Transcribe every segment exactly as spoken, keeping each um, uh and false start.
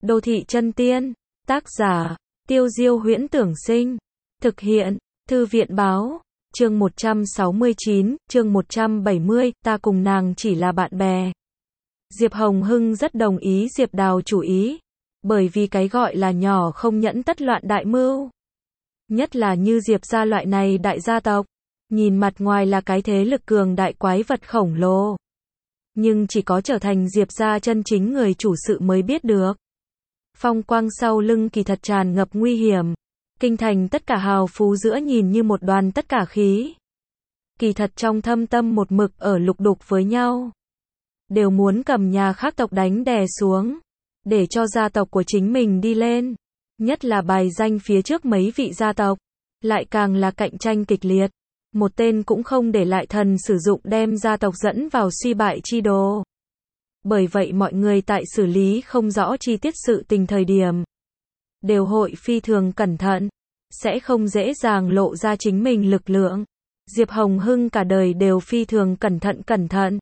Đô thị chân tiên. Tác giả, Tiêu Diêu Huyễn Tưởng Sinh. Thực hiện, Thư viện Báo. Chương một trăm sáu mươi chín, chương một trăm bảy mươi, ta cùng nàng chỉ là bạn bè. Diệp Hồng Hưng rất đồng ý Diệp Đào chủ ý. Bởi vì cái gọi là nhỏ không nhẫn tất loạn đại mưu. Nhất là như Diệp gia loại này đại gia tộc. Nhìn mặt ngoài là cái thế lực cường đại quái vật khổng lồ. Nhưng chỉ có trở thành Diệp gia chân chính người chủ sự mới biết được. Phong quang sau lưng kỳ thật tràn ngập nguy hiểm. Kinh thành tất cả hào phú giữa nhìn như một đoàn tất cả khí. Kỳ thật trong thâm tâm một mực ở lục đục với nhau. Đều muốn cầm nhà khác tộc đánh đè xuống. Để cho gia tộc của chính mình đi lên. Nhất là bài danh phía trước mấy vị gia tộc. Lại càng là cạnh tranh kịch liệt. Một tên cũng không để lại thần sử dụng đem gia tộc dẫn vào suy bại chi đồ. Bởi vậy mọi người tại xử lý không rõ chi tiết sự tình thời điểm. Đều hội phi thường cẩn thận. Sẽ không dễ dàng lộ ra chính mình lực lượng. Diệp Hồng Hưng cả đời đều phi thường cẩn thận cẩn thận.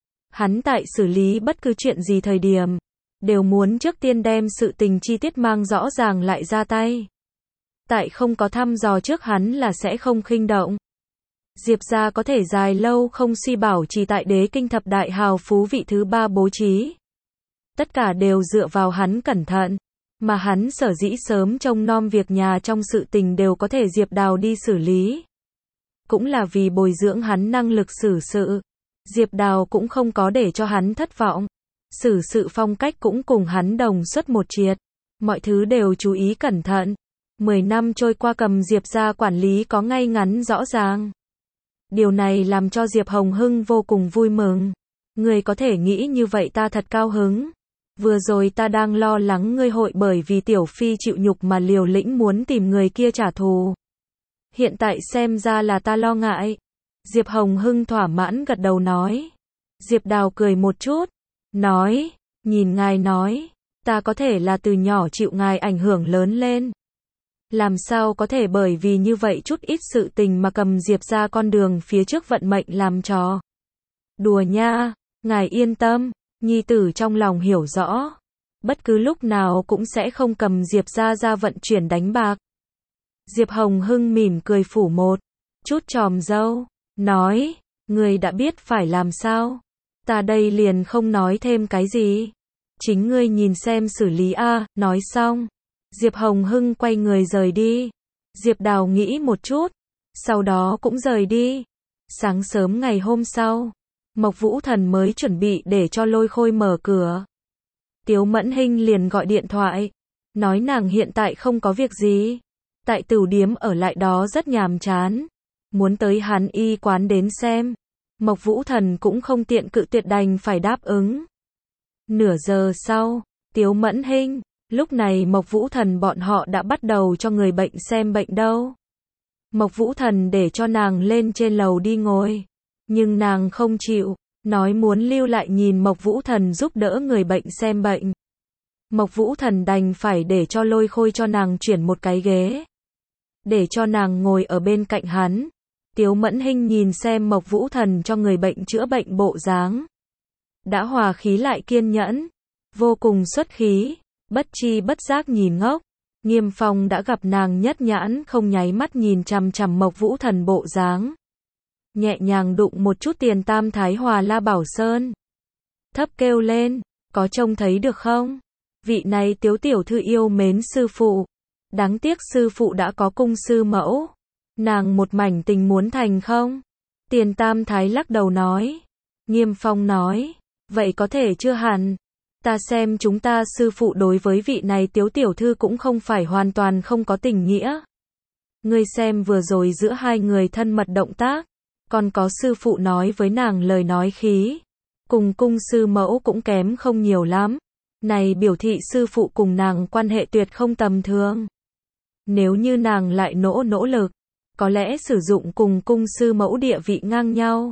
Hắn tại xử lý bất cứ chuyện gì thời điểm. Đều muốn trước tiên đem sự tình chi tiết mang rõ ràng lại ra tay. Tại không có thăm dò trước hắn là sẽ không khinh động. Diệp gia có thể dài lâu không suy bảo trì tại đế kinh thập đại hào phú vị thứ ba bố trí. Tất cả đều dựa vào hắn cẩn thận. Mà hắn sở dĩ sớm trông nom việc nhà trong sự tình đều có thể Diệp Đào đi xử lý. Cũng là vì bồi dưỡng hắn năng lực xử sự. Diệp Đào cũng không có để cho hắn thất vọng. Xử sự phong cách cũng cùng hắn đồng xuất một triệt. Mọi thứ đều chú ý cẩn thận. Mười năm trôi qua cầm Diệp gia quản lý có ngay ngắn rõ ràng. Điều này làm cho Diệp Hồng Hưng vô cùng vui mừng. Ngươi có thể nghĩ như vậy ta thật cao hứng. Vừa rồi ta đang lo lắng ngươi hội bởi vì Tiểu Phi chịu nhục mà liều lĩnh muốn tìm người kia trả thù. Hiện tại xem ra là ta lo ngại. Diệp Hồng Hưng thỏa mãn gật đầu nói. Diệp Đào cười một chút. Nói, nhìn ngài nói, ta có thể là từ nhỏ chịu ngài ảnh hưởng lớn lên. Làm sao có thể bởi vì như vậy chút ít sự tình mà cầm Diệp ra con đường phía trước vận mệnh làm trò. Đùa nha, ngài yên tâm, nhi tử trong lòng hiểu rõ. Bất cứ lúc nào cũng sẽ không cầm Diệp ra ra vận chuyển đánh bạc. Diệp Hồng Hưng mỉm cười phủ một chút tròm râu, nói, ngươi đã biết phải làm sao. Ta đây liền không nói thêm cái gì. Chính ngươi nhìn xem xử lý a, nói xong. Diệp Hồng Hưng quay người rời đi. Diệp Đào nghĩ một chút. Sau đó cũng rời đi. Sáng sớm ngày hôm sau. Mộc Vũ Thần mới chuẩn bị để cho Lôi Khôi mở cửa. Tiếu Mẫn Hinh liền gọi điện thoại. Nói nàng hiện tại không có việc gì. Tại tửu điếm ở lại đó rất nhàm chán. Muốn tới hắn y quán đến xem. Mộc Vũ Thần cũng không tiện cự tuyệt đành phải đáp ứng. Nửa giờ sau, Tiếu Mẫn Hinh, lúc này Mộc Vũ Thần bọn họ đã bắt đầu cho người bệnh xem bệnh đâu. Mộc Vũ Thần để cho nàng lên trên lầu đi ngồi. Nhưng nàng không chịu, nói muốn lưu lại nhìn Mộc Vũ Thần giúp đỡ người bệnh xem bệnh. Mộc Vũ Thần đành phải để cho Lôi Khôi cho nàng chuyển một cái ghế. Để cho nàng ngồi ở bên cạnh hắn. Tiếu Mẫn Hinh nhìn xem Mộc Vũ Thần cho người bệnh chữa bệnh bộ dáng. Đã hòa khí lại kiên nhẫn. Vô cùng xuất khí. Bất chi bất giác nhìn ngốc. Nghiêm Phong đã gặp nàng nhất nhãn không nháy mắt nhìn chằm chằm Mộc Vũ Thần bộ dáng. Nhẹ nhàng đụng một chút Tiền Tam Thái Hòa La Bảo Sơn. Thấp kêu lên. Có trông thấy được không? Vị này Tiếu tiểu thư yêu mến sư phụ. Đáng tiếc sư phụ đã có cung sư mẫu. Nàng một mảnh tình muốn thành không? Tiền Tam Thái lắc đầu nói. Nghiêm Phong nói. Vậy có thể chưa hẳn. Ta xem chúng ta sư phụ đối với vị này Tiếu tiểu thư cũng không phải hoàn toàn không có tình nghĩa. Ngươi xem vừa rồi giữa hai người thân mật động tác. Còn có sư phụ nói với nàng lời nói khí. Cùng cung sư mẫu cũng kém không nhiều lắm. Này biểu thị sư phụ cùng nàng quan hệ tuyệt không tầm thường. Nếu như nàng lại nỗ nỗ lực. Có lẽ sử dụng cùng cung sư mẫu địa vị ngang nhau.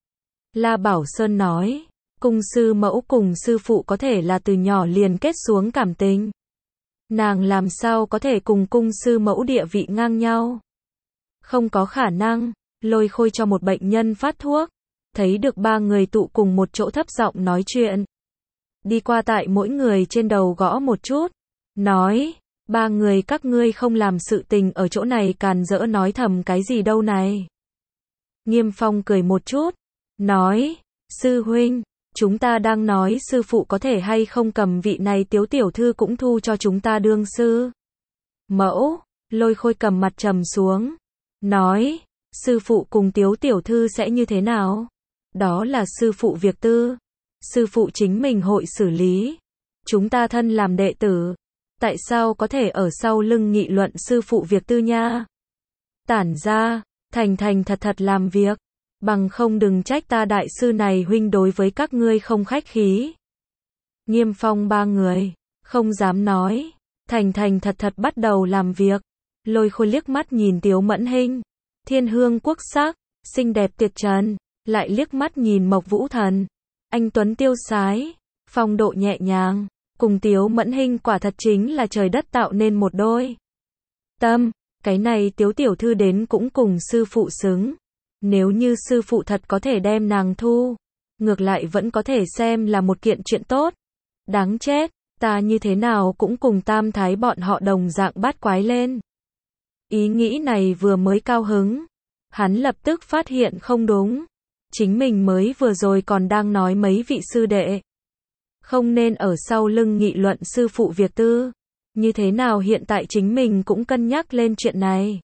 La Bảo Sơn nói, cung sư mẫu cùng sư phụ có thể là từ nhỏ liền kết xuống cảm tình. Nàng làm sao có thể cùng cung sư mẫu địa vị ngang nhau? Không có khả năng. Lôi Khôi cho một bệnh nhân phát thuốc. Thấy được ba người tụ cùng một chỗ thấp giọng nói chuyện. đi qua tại mỗi người trên đầu gõ một chút, nói, ba người các ngươi không làm sự tình ở chỗ này càn rỡ nói thầm cái gì đâu này. Nghiêm Phong cười một chút, nói, sư huynh, chúng ta đang nói sư phụ có thể hay không cầm vị này Tiếu tiểu thư cũng thu cho chúng ta đương sư mẫu. Lôi Khôi cầm mặt trầm xuống, nói, sư phụ cùng Tiếu tiểu thư sẽ như thế nào? Đó là sư phụ việc tư, sư phụ chính mình hội xử lý. Chúng ta thân làm đệ tử, tại sao có thể ở sau lưng nghị luận sư phụ việc tư nha? Tản ra, thành thành thật thật làm việc, bằng không đừng trách ta đại sư này huynh đối với các ngươi không khách khí. Nghiêm Phong ba người, không dám nói, thành thành thật thật bắt đầu làm việc. Lôi Khôi liếc mắt nhìn Tiếu Mẫn Hinh, thiên hương quốc sắc, xinh đẹp tuyệt trần, lại liếc mắt nhìn Mộc Vũ Thần, anh tuấn tiêu sái, phong độ nhẹ nhàng, cùng Tiếu Mẫn Hinh quả thật chính là trời đất tạo nên một đôi tâm. Cái này Tiếu tiểu thư đến cũng cùng sư phụ xứng. Nếu như sư phụ thật có thể đem nàng thu, ngược lại vẫn có thể xem là một kiện chuyện tốt. Đáng chết, ta như thế nào cũng cùng tam thái bọn họ đồng dạng bát quái lên. Ý nghĩ này vừa mới cao hứng, hắn lập tức phát hiện không đúng. Chính mình mới vừa rồi còn đang nói mấy vị sư đệ không nên ở sau lưng nghị luận sư phụ việc tư. Như thế nào hiện tại chính mình cũng cân nhắc lên chuyện này.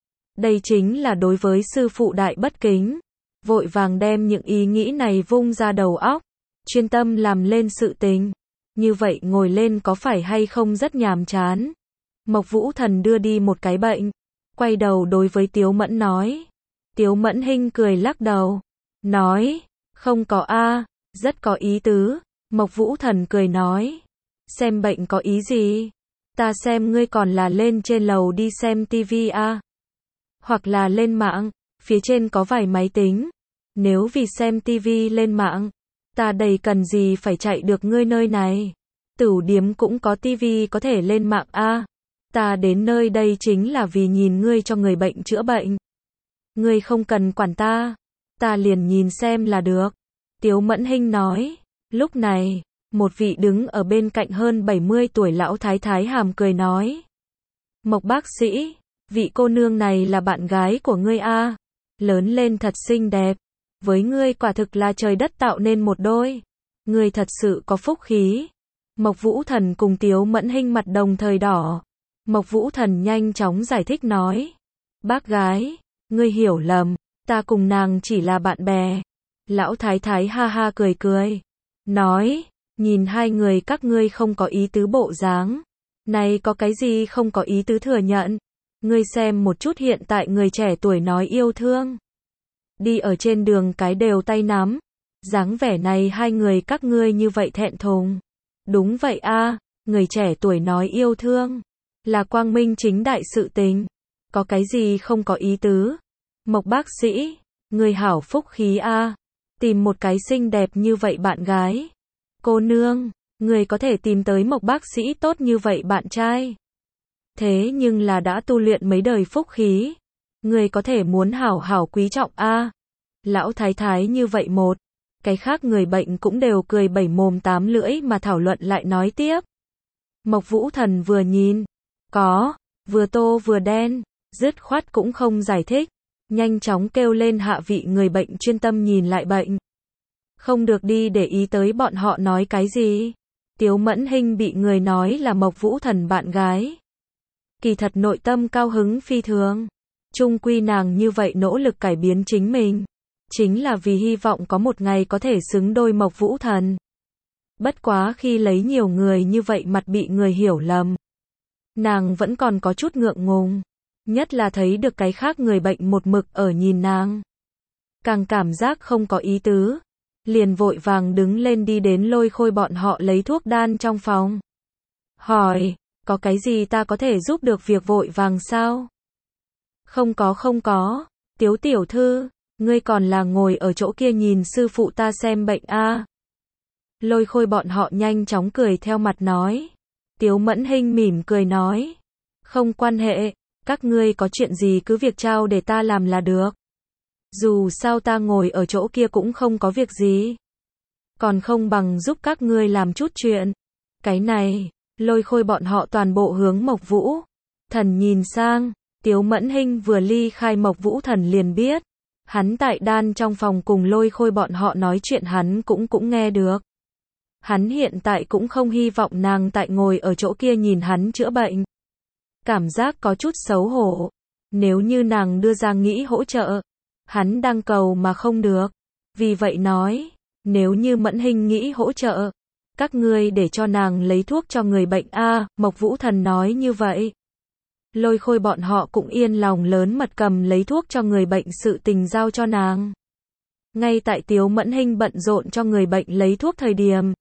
Đây chính là đối với sư phụ đại bất kính. Vội vàng đem những ý nghĩ này vung ra đầu óc, chuyên tâm làm lên sự tình. Như vậy ngồi lên có phải hay không rất nhàm chán. Mộc Vũ Thần đưa đi một cái bệnh, quay đầu đối với Tiếu Mẫn nói. Tiếu Mẫn Hinh cười lắc đầu, nói, không có a, rất có ý tứ. Mộc Vũ Thần cười nói, xem bệnh có ý gì? Ta xem ngươi còn là lên trên lầu đi xem tivi a, hoặc là lên mạng, phía trên có vài máy tính. Nếu vì xem tivi lên mạng, ta đầy cần gì phải chạy được ngươi nơi này. Tửu điếm cũng có tivi có thể lên mạng a. Ta đến nơi đây chính là vì nhìn ngươi cho người bệnh chữa bệnh. Ngươi không cần quản ta, ta liền nhìn xem là được. Tiếu Mẫn Hinh nói. Lúc này, một vị đứng ở bên cạnh hơn bảy mươi tuổi lão thái thái hàm cười nói. Mộc bác sĩ, vị cô nương này là bạn gái của ngươi a, lớn lên thật xinh đẹp, với ngươi quả thực là trời đất tạo nên một đôi. Ngươi thật sự có phúc khí. Mộc Vũ Thần cùng Tiếu Mẫn Hinh mặt đồng thời đỏ. Mộc Vũ Thần nhanh chóng giải thích nói. Bác gái, ngươi hiểu lầm, ta cùng nàng chỉ là bạn bè. Lão thái thái ha ha cười cười, nói, nhìn hai người các ngươi không có ý tứ bộ dáng. Này có cái gì không có ý tứ thừa nhận. Ngươi xem một chút hiện tại người trẻ tuổi nói yêu thương. Đi ở trên đường cái đều tay nắm. Dáng vẻ này hai người các ngươi như vậy thẹn thùng. Đúng vậy a, người trẻ tuổi nói yêu thương là quang minh chính đại sự tình. Có cái gì không có ý tứ. Mộc bác sĩ, người hảo phúc khí a, tìm một cái xinh đẹp như vậy bạn gái. Cô nương, người có thể tìm tới Mộc bác sĩ tốt như vậy bạn trai. Thế nhưng là đã tu luyện mấy đời phúc khí. Người có thể muốn hảo hảo quý trọng a. Lão thái thái như vậy một. Cái khác người bệnh cũng đều cười bảy mồm tám lưỡi mà thảo luận lại nói tiếp. Mộc Vũ Thần vừa nhìn, có, vừa tô vừa đen, dứt khoát cũng không giải thích, nhanh chóng kêu lên hạ vị người bệnh chuyên tâm nhìn lại bệnh. Không được đi để ý tới bọn họ nói cái gì. Tiếu Mẫn Hinh bị người nói là Mộc Vũ Thần bạn gái. Kỳ thật nội tâm cao hứng phi thường. Chung quy nàng như vậy nỗ lực cải biến chính mình, chính là vì hy vọng có một ngày có thể xứng đôi Mộc Vũ Thần. Bất quá khi lấy nhiều người như vậy mặt bị người hiểu lầm, nàng vẫn còn có chút ngượng ngùng, nhất là thấy được cái khác người bệnh một mực ở nhìn nàng, càng cảm giác không có ý tứ, liền vội vàng đứng lên đi đến Lôi Khôi bọn họ lấy thuốc đan trong phòng. Hỏi, có cái gì ta có thể giúp được việc vội vàng sao? Không có không có, Tiếu tiểu thư, ngươi còn là ngồi ở chỗ kia nhìn sư phụ ta xem bệnh a. Lôi Khôi bọn họ nhanh chóng cười theo mặt nói. Tiếu Mẫn Hinh mỉm cười nói. Không quan hệ, các ngươi có chuyện gì cứ việc trao để ta làm là được. Dù sao ta ngồi ở chỗ kia cũng không có việc gì. còn không bằng giúp các ngươi làm chút chuyện. Cái này, Lôi Khôi bọn họ toàn bộ hướng Mộc Vũ Thần nhìn sang, Tiếu Mẫn Hinh vừa ly khai Mộc Vũ Thần liền biết, hắn tại đan trong phòng cùng Lôi Khôi bọn họ nói chuyện hắn cũng cũng nghe được. Hắn hiện tại cũng không hy vọng nàng tại ngồi ở chỗ kia nhìn hắn chữa bệnh. Cảm giác có chút xấu hổ. Nếu như nàng đưa ra nghĩ hỗ trợ, hắn đang cầu mà không được. Vì vậy nói, nếu như Mẫn Hinh nghĩ hỗ trợ, các ngươi để cho nàng lấy thuốc cho người bệnh a. Mộc Vũ Thần nói như vậy. Lôi Khôi bọn họ cũng yên lòng lớn mật cầm lấy thuốc cho người bệnh sự tình giao cho nàng. Ngay tại Tiếu Mẫn Hinh bận rộn cho người bệnh lấy thuốc thời điểm,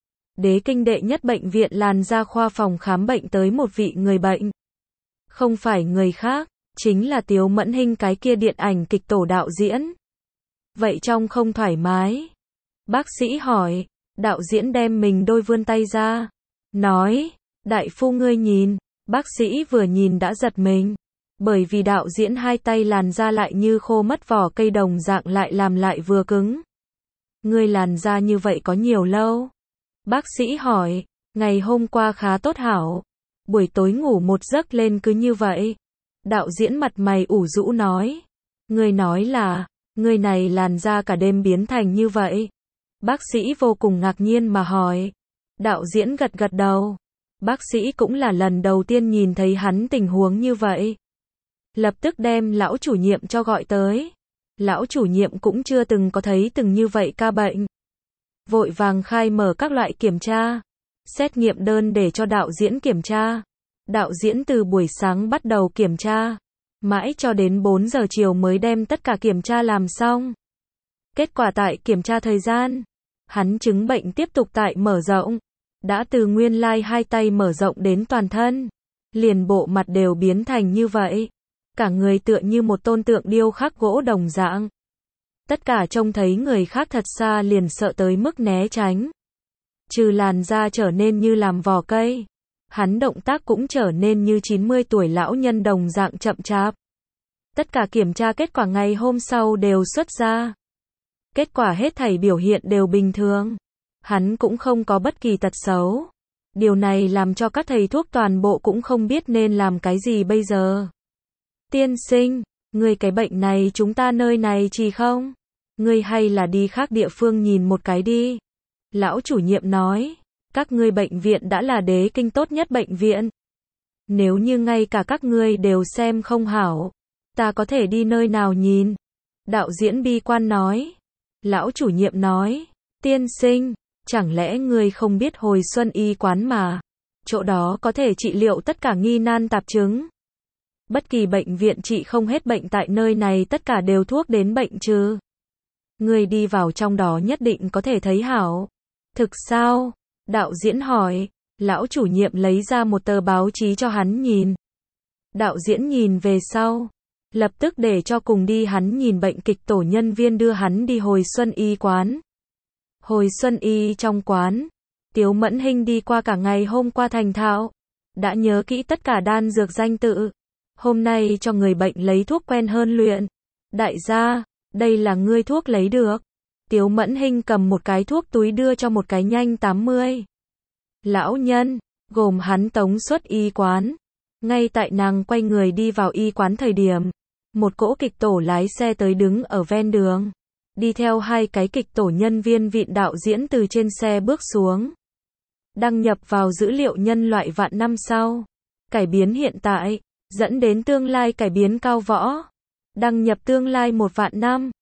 Đế Kinh đệ nhất bệnh viện Làn Da khoa phòng khám bệnh tới một vị người bệnh. Không phải người khác, chính là Tiếu Mẫn Hinh cái kia điện ảnh kịch tổ đạo diễn. Vậy trong không thoải mái. Bác sĩ hỏi, đạo diễn đem mình đôi vươn tay ra. Nói, đại phu ngươi nhìn, bác sĩ vừa nhìn đã giật mình. Bởi vì đạo diễn hai tay làn da lại như khô mất vỏ cây đồng dạng lại làm lại vừa cứng. Ngươi làn da như vậy có nhiều lâu? Bác sĩ hỏi, ngày hôm qua khá tốt hảo. Buổi tối ngủ một giấc lên cứ như vậy. Đạo diễn mặt mày ủ rũ nói. Ngươi nói là, ngươi này làn da cả đêm biến thành như vậy. Bác sĩ vô cùng ngạc nhiên mà hỏi. Đạo diễn gật gật đầu. Bác sĩ cũng là lần đầu tiên nhìn thấy hắn tình huống như vậy. Lập tức đem lão chủ nhiệm cho gọi tới. Lão chủ nhiệm cũng chưa từng có thấy từng như vậy ca bệnh. Vội vàng khai mở các loại kiểm tra. Xét nghiệm đơn để cho đạo diễn kiểm tra. Đạo diễn từ buổi sáng bắt đầu kiểm tra. Mãi cho đến bốn giờ chiều mới đem tất cả kiểm tra làm xong. Kết quả tại kiểm tra thời gian, hắn chứng bệnh tiếp tục tại mở rộng. Đã từ nguyên lai hai tay mở rộng đến toàn thân. Liền bộ mặt đều biến thành như vậy. Cả người tựa như một tôn tượng điêu khắc gỗ đồng dạng. Tất cả trông thấy người khác thật xa liền sợ tới mức né tránh. Trừ làn da trở nên như làm vỏ cây, hắn động tác cũng trở nên như chín mươi tuổi lão nhân đồng dạng chậm chạp. Tất cả kiểm tra kết quả ngày hôm sau đều xuất ra. Kết quả hết thảy biểu hiện đều bình thường. Hắn cũng không có bất kỳ tật xấu. Điều này làm cho các thầy thuốc toàn bộ cũng không biết nên làm cái gì bây giờ. Tiên sinh, ngươi cái bệnh này chúng ta nơi này chỉ không? Ngươi hay là đi khác địa phương nhìn một cái đi. Lão chủ nhiệm nói, các ngươi bệnh viện đã là Đế Kinh tốt nhất bệnh viện. Nếu như ngay cả các ngươi đều xem không hảo, ta có thể đi nơi nào nhìn? Đạo diễn bi quan nói. Lão chủ nhiệm nói, tiên sinh, chẳng lẽ ngươi không biết Hồi Xuân y quán mà? Chỗ đó có thể trị liệu tất cả nghi nan tạp chứng. Bất kỳ bệnh viện trị không hết bệnh tại nơi này tất cả đều thuốc đến bệnh chứ. Ngươi đi vào trong đó nhất định có thể thấy hảo. Thực sao? Đạo diễn hỏi. Lão chủ nhiệm lấy ra một tờ báo chí cho hắn nhìn. Đạo diễn nhìn về sau. Lập tức để cho cùng đi hắn nhìn bệnh kịch tổ nhân viên đưa hắn đi Hồi Xuân y quán. Hồi Xuân y trong quán. Tiếu Mẫn Hinh đi qua cả ngày hôm qua thành thạo. Đã nhớ kỹ tất cả đan dược danh tự. Hôm nay cho người bệnh lấy thuốc quen hơn luyện. Đại gia, đây là ngươi thuốc lấy được. Tiếu Mẫn Hinh cầm một cái thuốc túi đưa cho một cái nhanh tám mươi. Lão nhân, gồm hắn tống xuất y quán. Ngay tại nàng quay người đi vào y quán thời điểm, một cỗ kịch tổ lái xe tới đứng ở ven đường. Đi theo hai cái kịch tổ nhân viên vịn đạo diễn từ trên xe bước xuống. Đăng nhập vào dữ liệu nhân loại vạn năm sau. Cải biến hiện tại, dẫn đến tương lai cải biến cao võ. Đăng nhập tương lai một vạn năm.